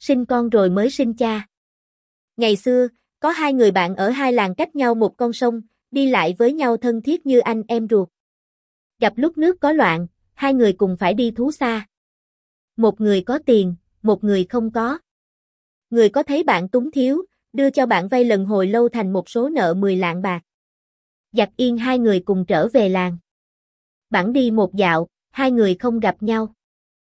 sinh con rồi mới sinh cha. Ngày xưa, có hai người bạn ở hai làng cách nhau một con sông, đi lại với nhau thân thiết như anh em ruột. Gặp lúc nước có loạn, hai người cùng phải đi thú xa. Một người có tiền, một người không có. Người có thấy bạn túng thiếu, đưa cho bạn vay lần hồi lâu thành một số nợ 10 lạng bạc. Giặt yên hai người cùng trở về làng. Bẵng đi một dạo, hai người không gặp nhau.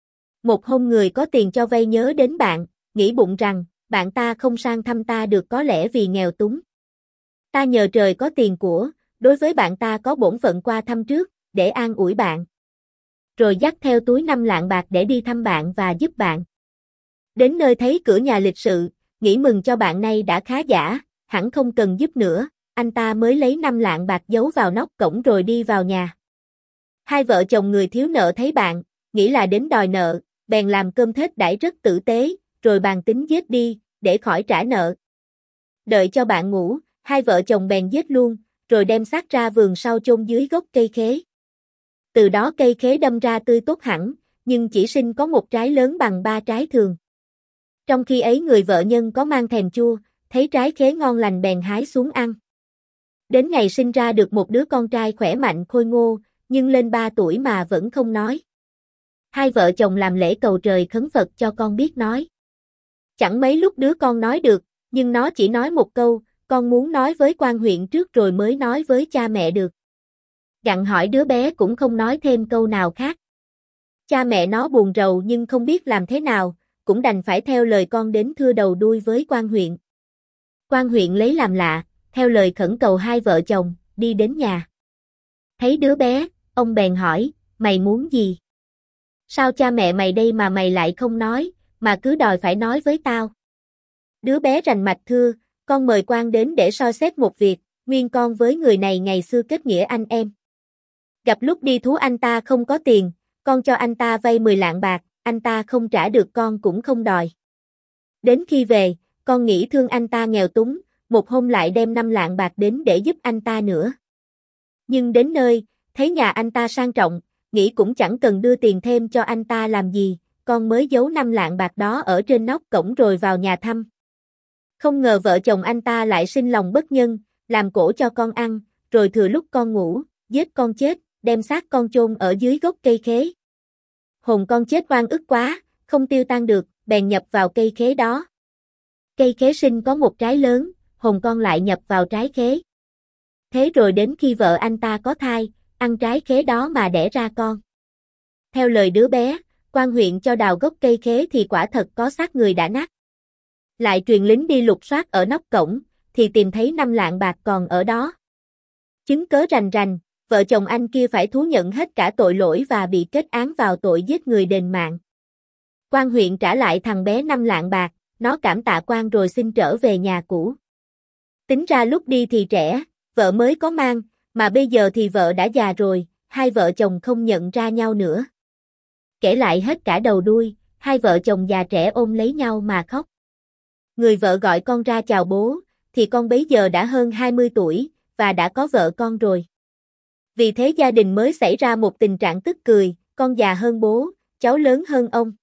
Một hôm người có tiền cho vay nhớ đến bạn, nghĩ bụng rằng, bạn ta không sang thăm ta được có lẽ vì nghèo túng. Ta nhờ trời có tiền của, đối với bạn ta có bổn phận qua thăm trước, để an ủi bạn. Rồi dắt theo túi 5 lạng bạc để đi thăm bạn và giúp bạn. Đến nơi thấy cửa nhà lịch sự, nghĩ mừng cho bạn nay đã khá giả, hẳn không cần giúp nữa, anh ta mới lấy 5 lạng bạc giấu vào nóc cổng rồi đi vào nhà. Hai vợ chồng người thiếu nợ thấy bạn, nghĩ là đến đòi nợ, bèn làm cơm thết đãi rất tử tế, rồi bàn tính giết đi, để khỏi trả nợ. Đợi cho bạn ngủ, hai vợ chồng bèn giết luôn, rồi đem xác ra vườn sau chôn dưới gốc cây khế. Từ đó cây khế đâm ra tươi tốt hẳn, nhưng chỉ sinh có một trái lớn bằng 3 trái thường. Trong khi ấy người vợ nhân có mang thèm chua, thấy trái khế ngon lành bèn hái xuống ăn. Đến ngày sinh ra được một đứa con trai khỏe mạnh khôi ngô, nhưng lên 3 tuổi mà vẫn không nói. Hai vợ chồng làm lễ cầu trời khấn Phật cho con biết nói. Chẳng mấy lúc đứa con nói được, nhưng nó chỉ nói một câu, con muốn nói với quan huyện trước rồi mới nói với cha mẹ được. Gặng hỏi đứa bé cũng không nói thêm câu nào khác. Cha mẹ nó buồn rầu nhưng không biết làm thế nào, cũng đành phải theo lời con đến thưa đầu đuôi với quan huyện. Quan huyện lấy làm lạ, theo lời khẩn cầu hai vợ chồng, đi đến nhà. Thấy đứa bé, ông bèn hỏi, mày muốn gì? Sao cha mẹ mày đây mà mày lại không nói, mà cứ đòi phải nói với tao? Đứa bé rành mạch thưa, con mời quan đến để soi xét một việc, nguyên con với người này ngày xưa kết nghĩa anh em. Gặp lúc đi thú anh ta không có tiền, con cho anh ta vay 10 lạng bạc, anh ta không trả được con cũng không đòi. Đến khi về, con nghĩ thương anh ta nghèo túng, một hôm lại đem 5 lạng bạc đến để giúp anh ta nữa. Nhưng đến nơi, thấy nhà anh ta sang trọng, nghĩ cũng chẳng cần đưa tiền thêm cho anh ta làm gì, con mới giấu 5 lạng bạc đó ở trên nóc cổng rồi vào nhà thăm. Không ngờ vợ chồng anh ta lại sinh lòng bất nhân, làm cổ cho con ăn, rồi thừa lúc con ngủ, giết con chết, đem xác con chôn ở dưới gốc cây khế. Hồn con chết oan ức quá, không tiêu tan được, bèn nhập vào cây khế đó. Cây khế sinh có một trái lớn, hồn con lại nhập vào trái khế. Thế rồi đến khi vợ anh ta có thai, ăn trái khế đó mà đẻ ra con. Theo lời đứa bé, quan huyện cho đào gốc cây khế thì quả thật có xác người đã nát. Lại truyền lính đi lục soát ở nóc cổng, thì tìm thấy 5 lạng bạc còn ở đó. Chứng cớ rành rành, vợ chồng anh kia phải thú nhận hết cả tội lỗi và bị kết án vào tội giết người đền mạng. Quan huyện trả lại thằng bé 5 lạng bạc, nó cảm tạ quan rồi xin trở về nhà cũ. Tính ra lúc đi thì trẻ, vợ mới có mang, mà bây giờ thì vợ đã già rồi, hai vợ chồng không nhận ra nhau nữa. Kể lại hết cả đầu đuôi, hai vợ chồng già trẻ ôm lấy nhau mà khóc. Người vợ gọi con ra chào bố, thì con bấy giờ đã hơn 20 tuổi, và đã có vợ con rồi. Vì thế gia đình mới xảy ra một tình trạng tức cười, con già hơn bố, cháu lớn hơn ông.